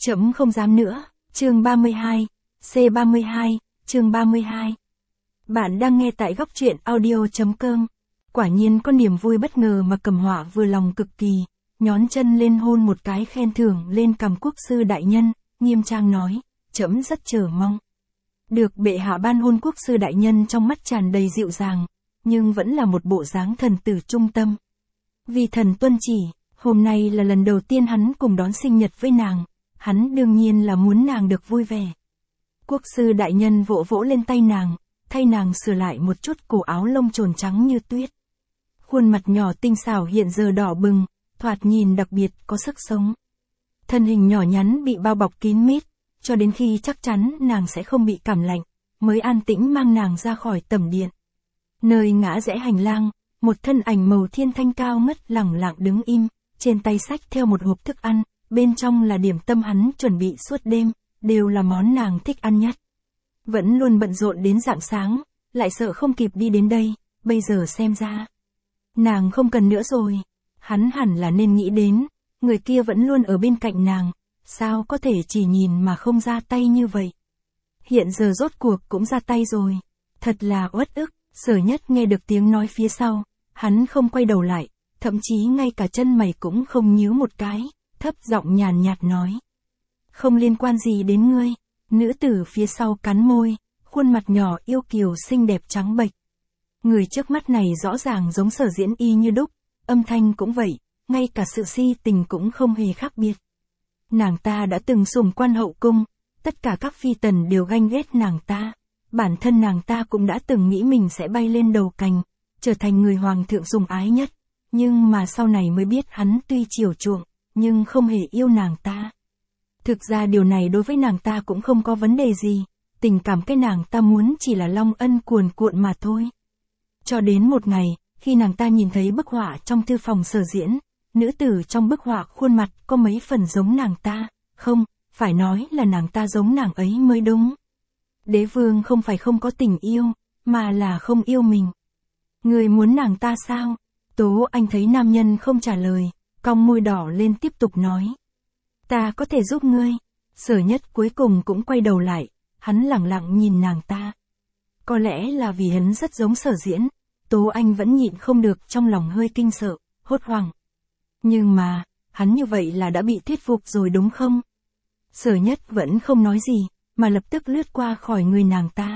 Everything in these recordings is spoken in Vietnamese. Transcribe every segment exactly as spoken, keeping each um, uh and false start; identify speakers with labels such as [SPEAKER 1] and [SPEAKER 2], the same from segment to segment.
[SPEAKER 1] Trẫm không dám nữa, chương ba mươi hai, C ba mươi hai, chương ba mươi hai. Bạn đang nghe tại góc truyện audio.com. Quả nhiên có niềm vui bất ngờ mà Cầm Họa vừa lòng cực kỳ, nhón chân lên hôn một cái khen thưởng lên cằm quốc sư đại nhân, nghiêm trang nói, trẫm rất chờ mong. Được bệ hạ ban hôn, quốc sư đại nhân trong mắt tràn đầy dịu dàng, nhưng vẫn là một bộ dáng thần tử trung tâm. Vì thần tuân chỉ, hôm nay là lần đầu tiên hắn cùng đón sinh nhật với nàng, hắn đương nhiên là muốn nàng được vui vẻ. Quốc sư đại nhân vỗ vỗ lên tay nàng, thay nàng sửa lại một chút cổ áo lông trồn trắng như tuyết. Khuôn mặt nhỏ tinh xảo hiện giờ đỏ bừng, thoạt nhìn đặc biệt có sức sống. Thân hình nhỏ nhắn bị bao bọc kín mít, cho đến khi chắc chắn nàng sẽ không bị cảm lạnh, mới an tĩnh mang nàng ra khỏi tẩm điện. Nơi ngã rẽ hành lang, một thân ảnh màu thiên thanh cao ngất lẳng lặng đứng im, trên tay xách theo một hộp thức ăn, bên trong là điểm tâm hắn chuẩn bị suốt đêm, đều là món nàng thích ăn nhất. Vẫn luôn bận rộn đến rạng sáng, lại sợ không kịp đi đến đây, bây giờ xem ra. Nàng không cần nữa rồi, hắn hẳn là nên nghĩ đến, người kia vẫn luôn ở bên cạnh nàng, sao có thể chỉ nhìn mà không ra tay như vậy. Hiện giờ rốt cuộc cũng ra tay rồi, thật là uất ức. Sở Nhất nghe được tiếng nói phía sau, hắn không quay đầu lại, thậm chí ngay cả chân mày cũng không nhíu một cái, thấp giọng nhàn nhạt nói. Không liên quan gì đến ngươi. Nữ tử phía sau cắn môi, khuôn mặt nhỏ yêu kiều xinh đẹp trắng bệch. Người trước mắt này rõ ràng giống Sở Diễn y như đúc, âm thanh cũng vậy, ngay cả sự si tình cũng không hề khác biệt. Nàng ta đã từng sủng quan hậu cung, tất cả các phi tần đều ganh ghét nàng ta. Bản thân nàng ta cũng đã từng nghĩ mình sẽ bay lên đầu cành, trở thành người hoàng thượng sủng ái nhất, nhưng mà sau này mới biết hắn tuy chiều chuộng, nhưng không hề yêu nàng ta. Thực ra điều này đối với nàng ta cũng không có vấn đề gì, tình cảm cái nàng ta muốn chỉ là long ân cuồn cuộn mà thôi. Cho đến một ngày, khi nàng ta nhìn thấy bức họa trong thư phòng Sở Diễn, nữ tử trong bức họa khuôn mặt có mấy phần giống nàng ta, không, phải nói là nàng ta giống nàng ấy mới đúng. Đế vương không phải không có tình yêu, mà là không yêu mình. Người muốn nàng ta sao? Tố Anh thấy nam nhân không trả lời, cong môi đỏ lên tiếp tục nói. Ta có thể giúp ngươi. Sở Nhất cuối cùng cũng quay đầu lại, hắn lẳng lặng nhìn nàng ta. Có lẽ là vì hắn rất giống Sở Diễn, Tố Anh vẫn nhịn không được trong lòng hơi kinh sợ, hốt hoảng. Nhưng mà, hắn như vậy là đã bị thuyết phục rồi đúng không? Sở Nhất vẫn không nói gì, mà lập tức lướt qua khỏi người nàng ta.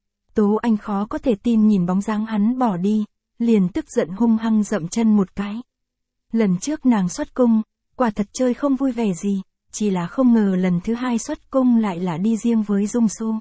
[SPEAKER 1] Tố Anh khó có thể tin nhìn bóng dáng hắn bỏ đi, liền tức giận hung hăng dậm chân một cái. Lần trước nàng xuất cung, quả thật chơi không vui vẻ gì, chỉ là không ngờ lần thứ hai xuất cung lại là đi riêng với Dung Xu.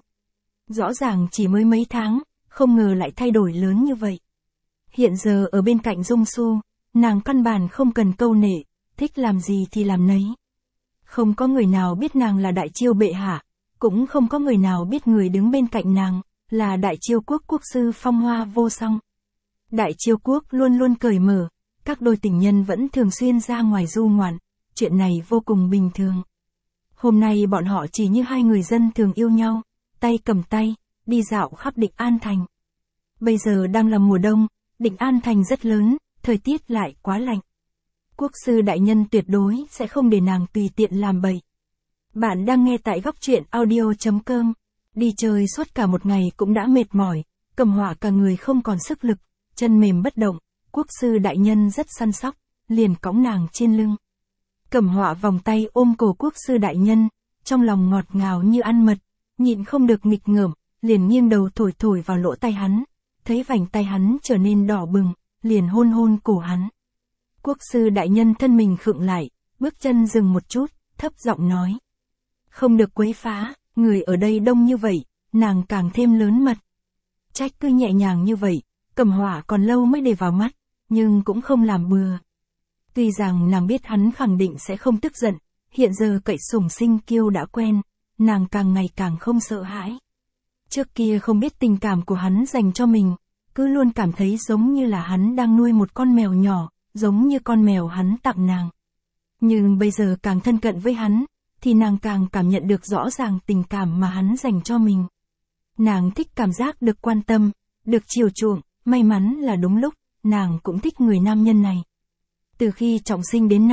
[SPEAKER 1] Rõ ràng chỉ mới mấy tháng, không ngờ lại thay đổi lớn như vậy. Hiện giờ ở bên cạnh Dung Xu, nàng căn bản không cần câu nệ, thích làm gì thì làm nấy. Không có người nào biết nàng là đại chiêu bệ hạ, cũng không có người nào biết người đứng bên cạnh nàng, là đại chiêu quốc quốc sư phong hoa vô song. Đại chiêu quốc luôn luôn cởi mở, các đôi tình nhân vẫn thường xuyên ra ngoài du ngoạn, chuyện này vô cùng bình thường. Hôm nay bọn họ chỉ như hai người dân thường yêu nhau, tay cầm tay, đi dạo khắp Định An Thành. Bây giờ đang là mùa đông, Định An Thành rất lớn, thời tiết lại quá lạnh. Quốc sư đại nhân tuyệt đối sẽ không để nàng tùy tiện làm bậy. Bạn đang nghe tại góc truyện audio.com. Đi chơi suốt cả một ngày cũng đã mệt mỏi, Cầm Họa cả người không còn sức lực, chân mềm bất động, quốc sư đại nhân rất săn sóc, liền cõng nàng trên lưng. Cầm Họa vòng tay ôm cổ quốc sư đại nhân, trong lòng ngọt ngào như ăn mật, nhịn không được nghịch ngợm, liền nghiêng đầu thổi thổi vào lỗ tai hắn, thấy vành tay hắn trở nên đỏ bừng, liền hôn hôn cổ hắn. Quốc sư đại nhân thân mình khựng lại, bước chân dừng một chút, thấp giọng nói. Không được quấy phá, người ở đây đông như vậy, nàng càng thêm lớn mật. Trách cứ nhẹ nhàng như vậy, Cầm Họa còn lâu mới để vào mắt, nhưng cũng không làm bừa. Tuy rằng nàng biết hắn khẳng định sẽ không tức giận, hiện giờ cậy sủng sinh kiêu đã quen, nàng càng ngày càng không sợ hãi. Trước kia không biết tình cảm của hắn dành cho mình, cứ luôn cảm thấy giống như là hắn đang nuôi một con mèo nhỏ, giống như con mèo hắn tặng nàng. Nhưng bây giờ càng thân cận với hắn, thì nàng càng cảm nhận được rõ ràng tình cảm mà hắn dành cho mình. Nàng thích cảm giác được quan tâm, được chiều chuộng, may mắn là đúng lúc, nàng cũng thích người nam nhân này. Từ khi trọng sinh đến nay,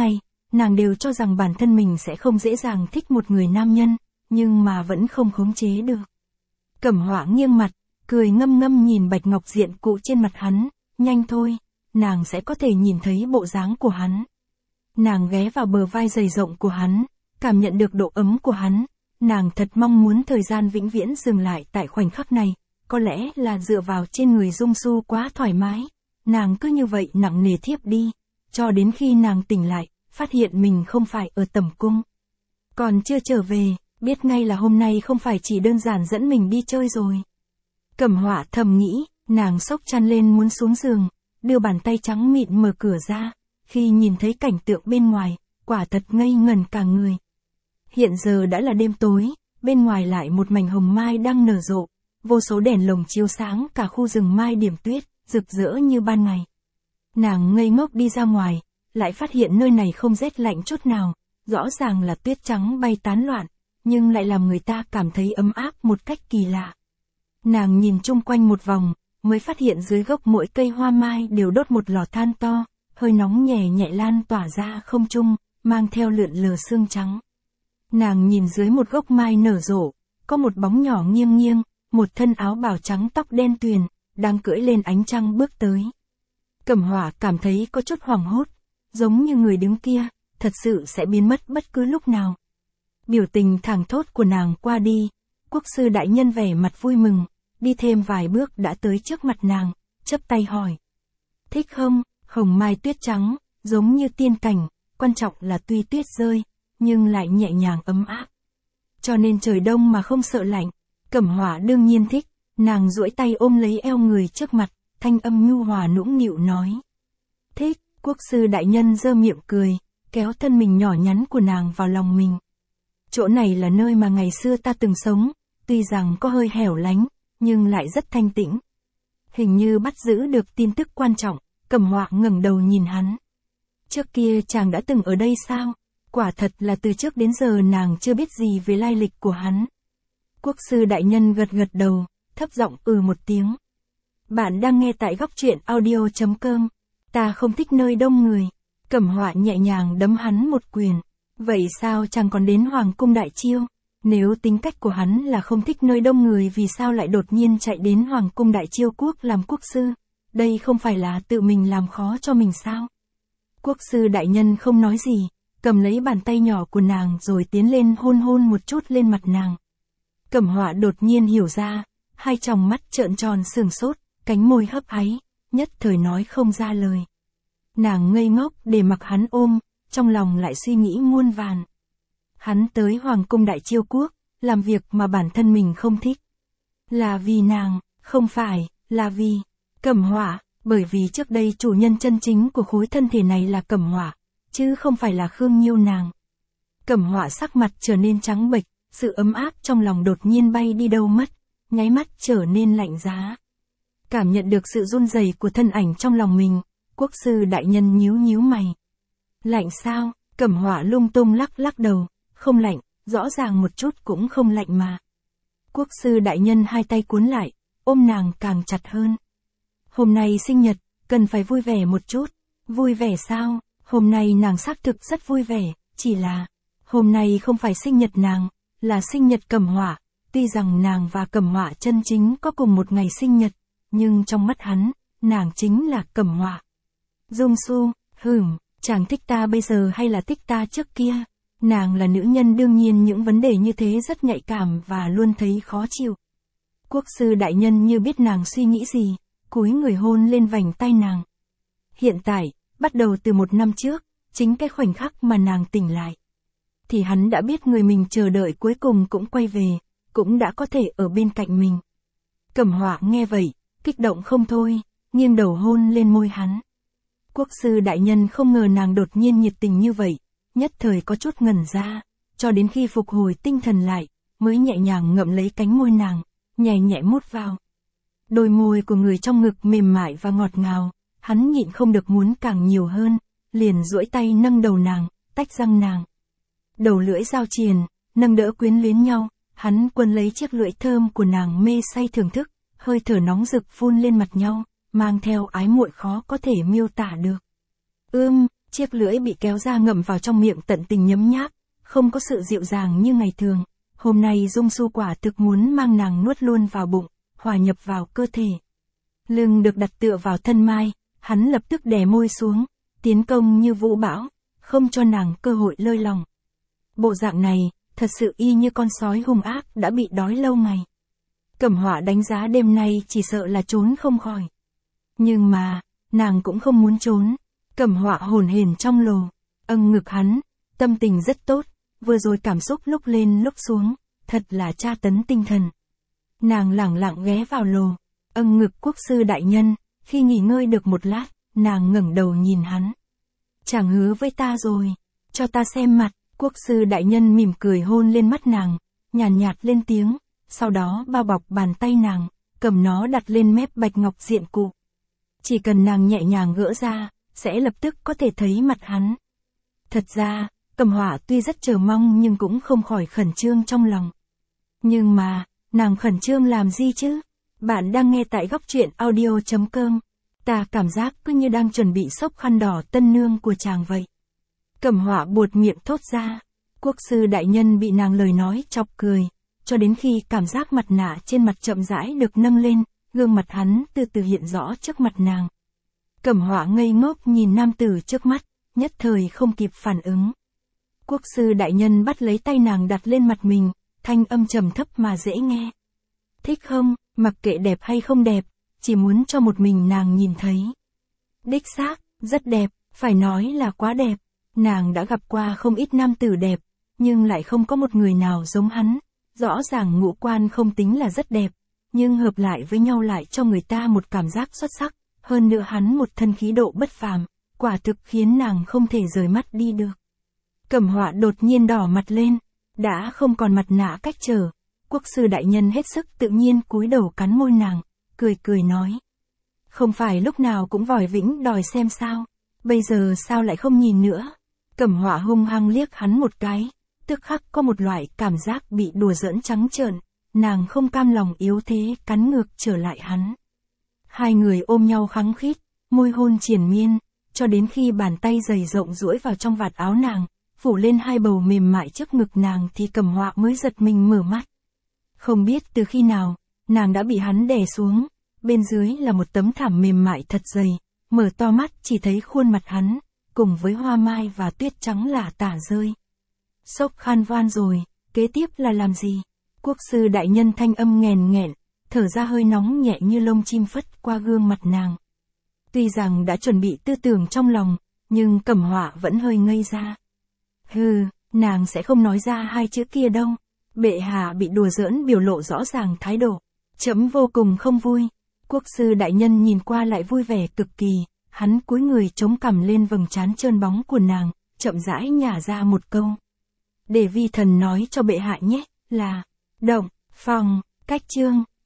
[SPEAKER 1] nàng đều cho rằng bản thân mình sẽ không dễ dàng thích một người nam nhân, nhưng mà vẫn không khống chế được. Cẩm Họa nghiêng mặt, cười ngâm ngâm nhìn bạch ngọc diện cụ trên mặt hắn, nhanh thôi, nàng sẽ có thể nhìn thấy bộ dáng của hắn. Nàng ghé vào bờ vai dày rộng của hắn, cảm nhận được độ ấm của hắn, nàng thật mong muốn thời gian vĩnh viễn dừng lại tại khoảnh khắc này, có lẽ là dựa vào trên người Dung Su quá thoải mái, nàng cứ như vậy nặng nề thiếp đi, cho đến khi nàng tỉnh lại, phát hiện mình không phải ở tẩm cung. Còn chưa trở về, biết ngay là hôm nay không phải chỉ đơn giản dẫn mình đi chơi rồi. Cẩm Họa thầm nghĩ, nàng xốc chăn lên muốn xuống giường, đưa bàn tay trắng mịn mở cửa ra, khi nhìn thấy cảnh tượng bên ngoài, quả thật ngây ngẩn cả người. Hiện giờ đã là đêm tối, bên ngoài lại một mảnh hồng mai đang nở rộ, vô số đèn lồng chiếu sáng cả khu rừng mai điểm tuyết, rực rỡ như ban ngày. Nàng ngây ngốc đi ra ngoài, lại phát hiện nơi này không rét lạnh chút nào, rõ ràng là tuyết trắng bay tán loạn, nhưng lại làm người ta cảm thấy ấm áp một cách kỳ lạ. Nàng nhìn chung quanh một vòng, mới phát hiện dưới gốc mỗi cây hoa mai đều đốt một lò than to, hơi nóng nhẹ nhẹ lan tỏa ra không trung, mang theo lượn lờ sương trắng. Nàng nhìn dưới một gốc mai nở rộ, có một bóng nhỏ nghiêng nghiêng, một thân áo bào trắng tóc đen tuyền, đang cưỡi lên ánh trăng bước tới. Cẩm Họa cảm thấy có chút hoảng hốt, giống như người đứng kia, thật sự sẽ biến mất bất cứ lúc nào. Biểu tình thảng thốt của nàng qua đi, quốc sư đại nhân vẻ mặt vui mừng, đi thêm vài bước đã tới trước mặt nàng, chắp tay hỏi. Thích không? Hồng mai tuyết trắng, giống như tiên cảnh, quan trọng là tuy tuyết rơi, nhưng lại nhẹ nhàng ấm áp. Cho nên trời đông mà không sợ lạnh, Cẩm Họa đương nhiên thích, nàng duỗi tay ôm lấy eo người trước mặt, thanh âm nhu hòa nũng nịu nói. Thích, quốc sư đại nhân giơ miệng cười, kéo thân mình nhỏ nhắn của nàng vào lòng mình. Chỗ này là nơi mà ngày xưa ta từng sống, tuy rằng có hơi hẻo lánh, nhưng lại rất thanh tĩnh. Hình như bắt giữ được tin tức quan trọng, Cẩm Họa ngẩng đầu nhìn hắn. Trước kia chàng đã từng ở đây sao? Quả thật là từ trước đến giờ nàng chưa biết gì về lai lịch của hắn. Quốc sư đại nhân gật gật đầu, thấp giọng ừ một tiếng. Bạn đang nghe tại góc truyện audio chấm com. Ta không thích nơi đông người. Cẩm Họa nhẹ nhàng đấm hắn một quyền. Vậy sao chàng còn đến Hoàng cung Đại Chiêu? Nếu tính cách của hắn là không thích nơi đông người, vì sao lại đột nhiên chạy đến Hoàng cung Đại Chiêu quốc làm quốc sư? Đây không phải là tự mình làm khó cho mình sao? Quốc sư đại nhân không nói gì, cầm lấy bàn tay nhỏ của nàng rồi tiến lên hôn hôn một chút lên mặt nàng. Cẩm Họa đột nhiên hiểu ra, hai tròng mắt trợn tròn sừng sốt, cánh môi hấp háy, nhất thời nói không ra lời. Nàng ngây ngốc để mặc hắn ôm, trong lòng lại suy nghĩ muôn vàn. Hắn tới Hoàng cung Đại Chiêu quốc, làm việc mà bản thân mình không thích. Là vì nàng, không phải, là vì Cẩm Họa, bởi vì trước đây chủ nhân chân chính của khối thân thể này là Cẩm Họa, chứ không phải là Khương Nhiêu nàng. Cẩm Họa sắc mặt trở nên trắng bệch, sự ấm áp trong lòng đột nhiên bay đi đâu mất, nháy mắt trở nên lạnh giá. Cảm nhận được sự run rẩy của thân ảnh trong lòng mình, quốc sư đại nhân nhíu nhíu mày. Lạnh sao? Cẩm Họa lung tung lắc lắc đầu, không lạnh, rõ ràng một chút cũng không lạnh mà. Quốc sư đại nhân hai tay cuốn lại, ôm nàng càng chặt hơn. Hôm nay sinh nhật, cần phải vui vẻ một chút. Vui vẻ sao? Hôm nay nàng xác thực rất vui vẻ, chỉ là hôm nay không phải sinh nhật nàng, là sinh nhật Cẩm Họa. Tuy rằng nàng và Cẩm Họa chân chính có cùng một ngày sinh nhật, nhưng trong mắt hắn, nàng chính là Cẩm Họa. Dung Su, hửm, chàng thích ta bây giờ hay là thích ta trước kia? Nàng là nữ nhân, đương nhiên những vấn đề như thế rất nhạy cảm và luôn thấy khó chịu. Quốc sư đại nhân như biết nàng suy nghĩ gì, cúi người hôn lên vành tay nàng. Hiện tại, bắt đầu từ một năm trước, chính cái khoảnh khắc mà nàng tỉnh lại, thì hắn đã biết người mình chờ đợi cuối cùng cũng quay về, cũng đã có thể ở bên cạnh mình. Cẩm Họa nghe vậy, kích động không thôi, nghiêng đầu hôn lên môi hắn. Quốc sư đại nhân không ngờ nàng đột nhiên nhiệt tình như vậy, nhất thời có chút ngẩn ra, cho đến khi phục hồi tinh thần lại, mới nhẹ nhàng ngậm lấy cánh môi nàng, nhẹ nhẹ mút vào. Đôi môi của người trong ngực mềm mại và ngọt ngào, hắn nhịn không được muốn càng nhiều hơn, liền duỗi tay nâng đầu nàng, tách răng nàng. Đầu lưỡi giao triền, nâng đỡ quyến luyến nhau, hắn quấn lấy chiếc lưỡi thơm của nàng mê say thưởng thức, hơi thở nóng rực phun lên mặt nhau, mang theo ái muội khó có thể miêu tả được. Ưm, Chiếc lưỡi bị kéo ra ngậm vào trong miệng tận tình nhấm nháp, không có sự dịu dàng như ngày thường. Hôm nay Dung Su quả thực muốn mang nàng nuốt luôn vào bụng, hòa nhập vào cơ thể. Lưng được đặt tựa vào thân Mai, hắn lập tức đè môi xuống, tiến công như vũ bão, không cho nàng cơ hội lơi lòng. Bộ dạng này, thật sự y như con sói hung ác đã bị đói lâu ngày. Cẩm Họa đánh giá đêm nay chỉ sợ là trốn không khỏi. Nhưng mà, nàng cũng không muốn trốn. Cẩm Họa hồn hển trong lồ, âng ngực hắn, tâm tình rất tốt, vừa rồi cảm xúc lúc lên lúc xuống, thật là tra tấn tinh thần. Nàng lẳng lặng ghé vào lồ, âng ngực quốc sư đại nhân, khi nghỉ ngơi được một lát, nàng ngẩng đầu nhìn hắn. Chàng hứa với ta rồi, cho ta xem mặt, quốc sư đại nhân mỉm cười hôn lên mắt nàng, nhàn nhạt, nhạt lên tiếng, sau đó bao bọc bàn tay nàng, cầm nó đặt lên mép bạch ngọc diện cụ. Chỉ cần nàng nhẹ nhàng gỡ ra, sẽ lập tức có thể thấy mặt hắn. Thật ra, Cẩm Họa tuy rất chờ mong nhưng cũng không khỏi khẩn trương trong lòng. Nhưng mà, nàng khẩn trương làm gì chứ? Bạn đang nghe tại góc truyện audio chấm com. Ta cảm giác cứ như đang chuẩn bị xốc khăn đỏ tân nương của chàng vậy. Cẩm Họa buột miệng thốt ra. Quốc sư đại nhân bị nàng lời nói chọc cười, cho đến khi cảm giác mặt nạ trên mặt chậm rãi được nâng lên, gương mặt hắn từ từ hiện rõ trước mặt nàng. Cẩm Họa ngây ngốc nhìn nam tử trước mắt, nhất thời không kịp phản ứng. Quốc sư đại nhân bắt lấy tay nàng đặt lên mặt mình, thanh âm trầm thấp mà dễ nghe. Thích không, mặc kệ đẹp hay không đẹp, chỉ muốn cho một mình nàng nhìn thấy. Đích xác, rất đẹp, phải nói là quá đẹp. Nàng đã gặp qua không ít nam tử đẹp, nhưng lại không có một người nào giống hắn. Rõ ràng ngũ quan không tính là rất đẹp, nhưng hợp lại với nhau lại cho người ta một cảm giác xuất sắc. Hơn nữa hắn một thân khí độ bất phàm, quả thực khiến nàng không thể rời mắt đi được. Cẩm Họa đột nhiên đỏ mặt lên, đã không còn mặt nạ cách trở. Quốc sư đại nhân hết sức tự nhiên cúi đầu cắn môi nàng, cười cười nói. Không phải lúc nào cũng vòi vĩnh đòi xem sao, bây giờ sao lại không nhìn nữa. Cẩm Họa hung hăng liếc hắn một cái, tức khắc có một loại cảm giác bị đùa giỡn trắng trợn, nàng không cam lòng yếu thế cắn ngược trở lại hắn. Hai người ôm nhau khăng khít, môi hôn triền miên, cho đến khi bàn tay dày rộng duỗi vào trong vạt áo nàng, phủ lên hai bầu mềm mại trước ngực nàng thì Cẩm Họa mới giật mình mở mắt. Không biết từ khi nào, nàng đã bị hắn đè xuống, bên dưới là một tấm thảm mềm mại thật dày, mở to mắt chỉ thấy khuôn mặt hắn, cùng với hoa mai và tuyết trắng lả tả rơi. Sốc khan van rồi, kế tiếp là làm gì? Quốc sư đại nhân thanh âm nghèn nghẹn, thở ra hơi nóng nhẹ như lông chim phất qua gương mặt nàng. Tuy rằng đã chuẩn bị tư tưởng trong lòng, nhưng Cẩm Họa vẫn hơi ngây ra. Hừ, nàng sẽ không nói ra hai chữ kia đâu. Bệ hạ bị đùa giỡn biểu lộ rõ ràng thái độ. Trẫm vô cùng không vui. Quốc sư đại nhân nhìn qua lại vui vẻ cực kỳ, hắn cúi người chống cằm lên vầng trán trơn bóng của nàng, chậm rãi nhả ra một câu. Để vi thần nói cho bệ hạ nhé, là, động, phòng, cách chương.